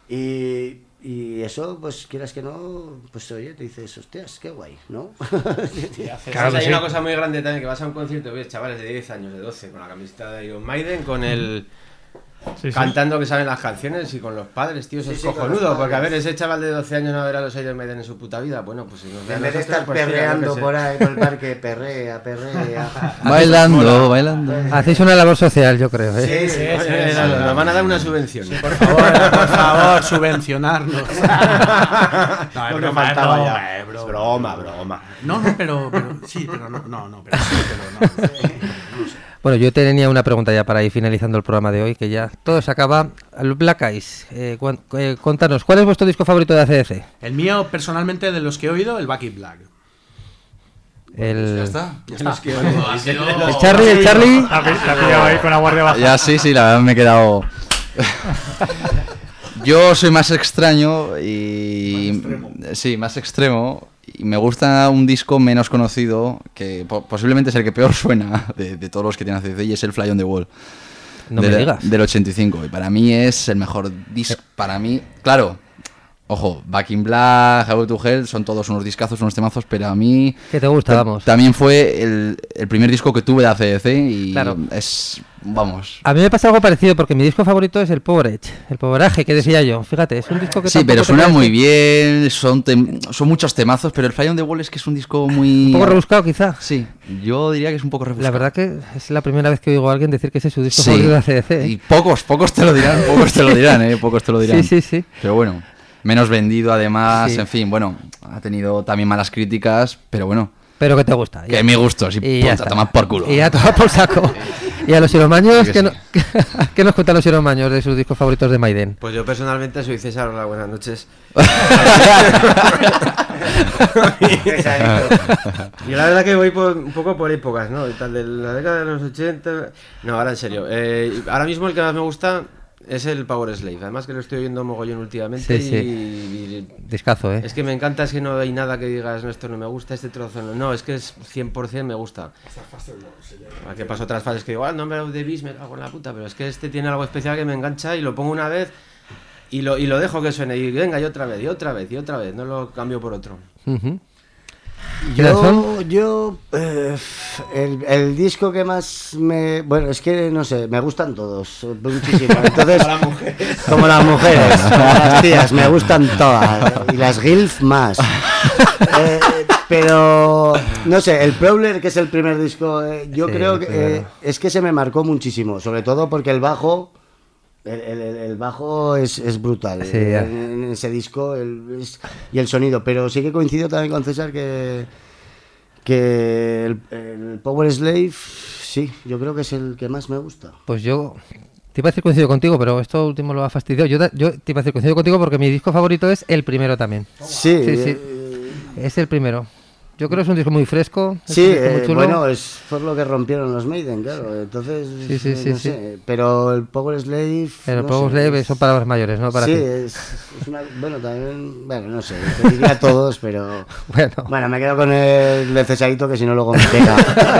Y eso, pues quieras que no, pues oye, te dices, hostias, qué guay, ¿no? Claro, hay una cosa muy grande también, que vas a un concierto, ves chavales de 10 años, de 12, con la camiseta de Iron Maiden, con el... cantando que saben las canciones y con los padres, tío, eso es cojonudo, porque a ver, ese chaval de 12 años no verá a los Iron Maiden en su puta vida, bueno, pues si nos en vez de estar perreando por ahí por el parque, perrea. Bailando. Hacéis una labor social, yo creo, ¿eh? Sí, nos van a dar una subvención. Sí, por favor, subvencionarnos. No, pero faltaba ya. Broma. No, pero sí, pero no. Bueno, yo tenía una pregunta ya para ir finalizando el programa de hoy, que ya todo se acaba. El Black Eyes, contanos, ¿cuál es vuestro disco favorito de AC/DC? El mío, personalmente, de los que he oído, el Back in Black. Ya está. El Charlie. La pillaba ahí con la guardia baja. Ya sí, la verdad me he quedado... Yo soy más extraño y... Sí, más extremo. Y me gusta un disco menos conocido, que posiblemente es el que peor suena de todos los que tiene ACDC, y es el Fly on the Wall. No me digas. Del 85. Y para mí es el mejor disco. Para mí, claro, ojo, Back in Black, Highway to Hell, son todos unos discazos, unos temazos, pero a mí... ¿Qué te gusta, vamos? También fue el primer disco que tuve de ACDC y claro. Es... Vamos. A mí me pasa algo parecido, porque mi disco favorito es el Power Edge, el Power Edge que decía yo. Fíjate, es un disco que... Sí, pero suena muy bien, son muchos temazos, pero el Fly on the Wall es que es un disco muy... Un poco rebuscado, quizá. Sí, yo diría que es un poco rebuscado. La verdad que es la primera vez que oigo a alguien decir que ese es su disco favorito de ACDC. Y pocos te lo dirán, pocos te lo dirán. Sí. Pero bueno, menos vendido además, en fin, bueno, ha tenido también malas críticas, pero bueno. Pero que te gusta. Que me gustó, sí, y a tomar por culo. Y a tomar por saco. Y a los iromaños, ¿qué nos cuentan los iromaños de sus discos favoritos de Maiden? Pues yo personalmente soy César, hola, buenas noches. Yo la verdad que voy un poco por épocas, ¿no? Tal de la década de los 80... No, ahora en serio. Ahora mismo el que más me gusta es el Power Slave. Además que lo estoy viendo mogollón últimamente. Sí. Discazo, ¿eh? Es que me encanta, es que no hay nada que digas, no, esto no me gusta, este trozo no. No, es que es 100% me gusta. Que paso otras fases que digo, el nombre de Beast me cago en la puta, pero es que este tiene algo especial que me engancha y lo pongo una vez y lo dejo que suene y venga, y otra vez, no lo cambio por otro. El disco que más me... Bueno, es que no sé, me gustan todos, muchísimo. Entonces, como las mujeres, como las tías, me gustan todas. Y las GILF más. Pero, no sé, el Prowler, que es el primer disco, yo creo que es que se me marcó muchísimo. Sobre todo porque el bajo... El bajo es brutal en ese disco y el sonido, pero sí que coincido también con César que el Power Slave, sí, yo creo que es el que más me gusta. Pues yo te iba a decir coincido contigo, pero esto último lo ha fastidiado. Yo te iba a decir coincido contigo porque mi disco favorito es el primero también. Sí. Es el primero. Yo creo que es un disco muy fresco. Sí, bueno, es por lo que rompieron los Maiden, claro. Entonces, no sé. Pero el Power Slave... El Power Slave son palabras mayores, ¿no? Para ti. Es una... Bueno, también... Bueno, no sé, te diría a todos, pero... Bueno, me quedo con el Cesarito, que si no luego me pega.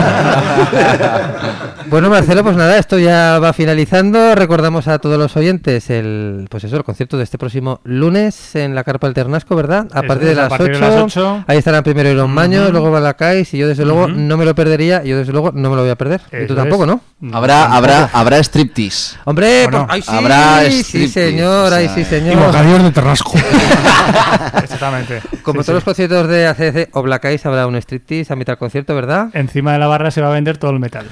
Bueno, Marcelo, pues nada, esto ya va finalizando. Recordamos a todos los oyentes el concierto de este próximo lunes en la Carpa del Ternasco, ¿verdad? A partir de las 8. Ahí estarán primero Iron Man, luego Balacais, y yo desde luego no me lo perdería, yo desde luego no me lo voy a perder. Y tú tampoco, ¿no? Habrá striptease. Hombre, ¿o no? Ay, sí, habrá sí señor, ay sí señor. Y bocadillos de Ternasco. Exactamente. Como todos los conciertos de ACDC o Black Eyes, habrá un striptease a mitad del concierto, ¿verdad? Encima de la barra se va a vender todo el metal.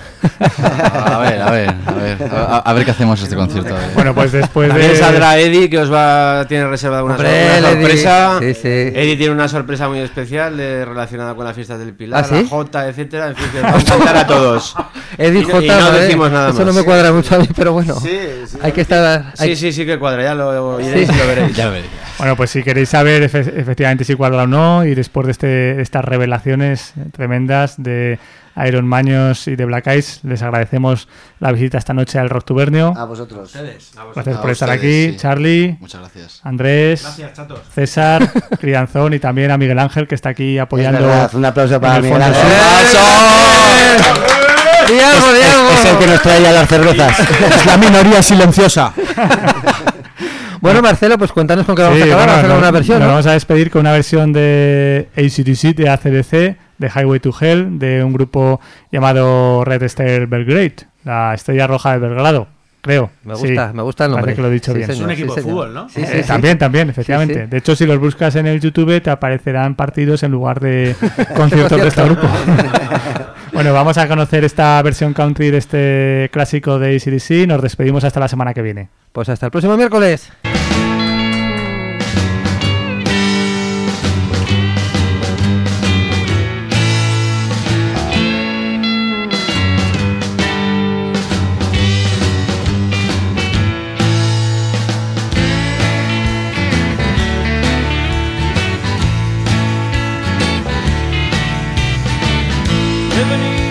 A ver qué hacemos este concierto. Bueno, pues después también saldrá Eddie, que tiene reservada una sorpresa. Eddie tiene una sorpresa muy especial relacionada con las fiestas del Pilar, la Jota, etcétera. En fin, que vamos a cantar a todos. Edith J. Y no decimos nada Eso más. no me cuadra mucho a mí, pero bueno. Sí, hay que estar. Sí que cuadra, ya lo oiréis y lo veréis. Ya lo veréis. Bueno, pues si queréis saber efectivamente si cuadra o no, y después de estas revelaciones tremendas de Iron Maños y de Black Eyes, les agradecemos la visita esta noche al Rocktubernio. A vosotros. Gracias por estar aquí, sí. Charlie. Muchas gracias. Andrés. Gracias, chatos. César, Crianzón y también a Miguel Ángel, que está aquí apoyando. Es verdad, un aplauso para en el Miguel fondo. Ángel. Es el que nos trae a las cervezas. Es la minoría silenciosa. Bueno, Marcelo, pues cuéntanos con qué vamos a acabar. Vamos a hacer una versión. Nos ¿no? vamos a despedir con una versión de AC/DC, de AC/DC, de Highway to Hell, de un grupo llamado Red Star Belgrade, la Estrella Roja de Belgrado, creo. Me gusta el nombre. Parece que lo he dicho bien. Es un equipo de fútbol, ¿no? Sí, También, efectivamente. Sí. De hecho, si los buscas en el YouTube, te aparecerán partidos en lugar de conciertos de este grupo. Bueno, vamos a conocer esta versión country de este clásico de AC/DC. Nos despedimos hasta la semana que viene. Pues hasta el próximo miércoles. Living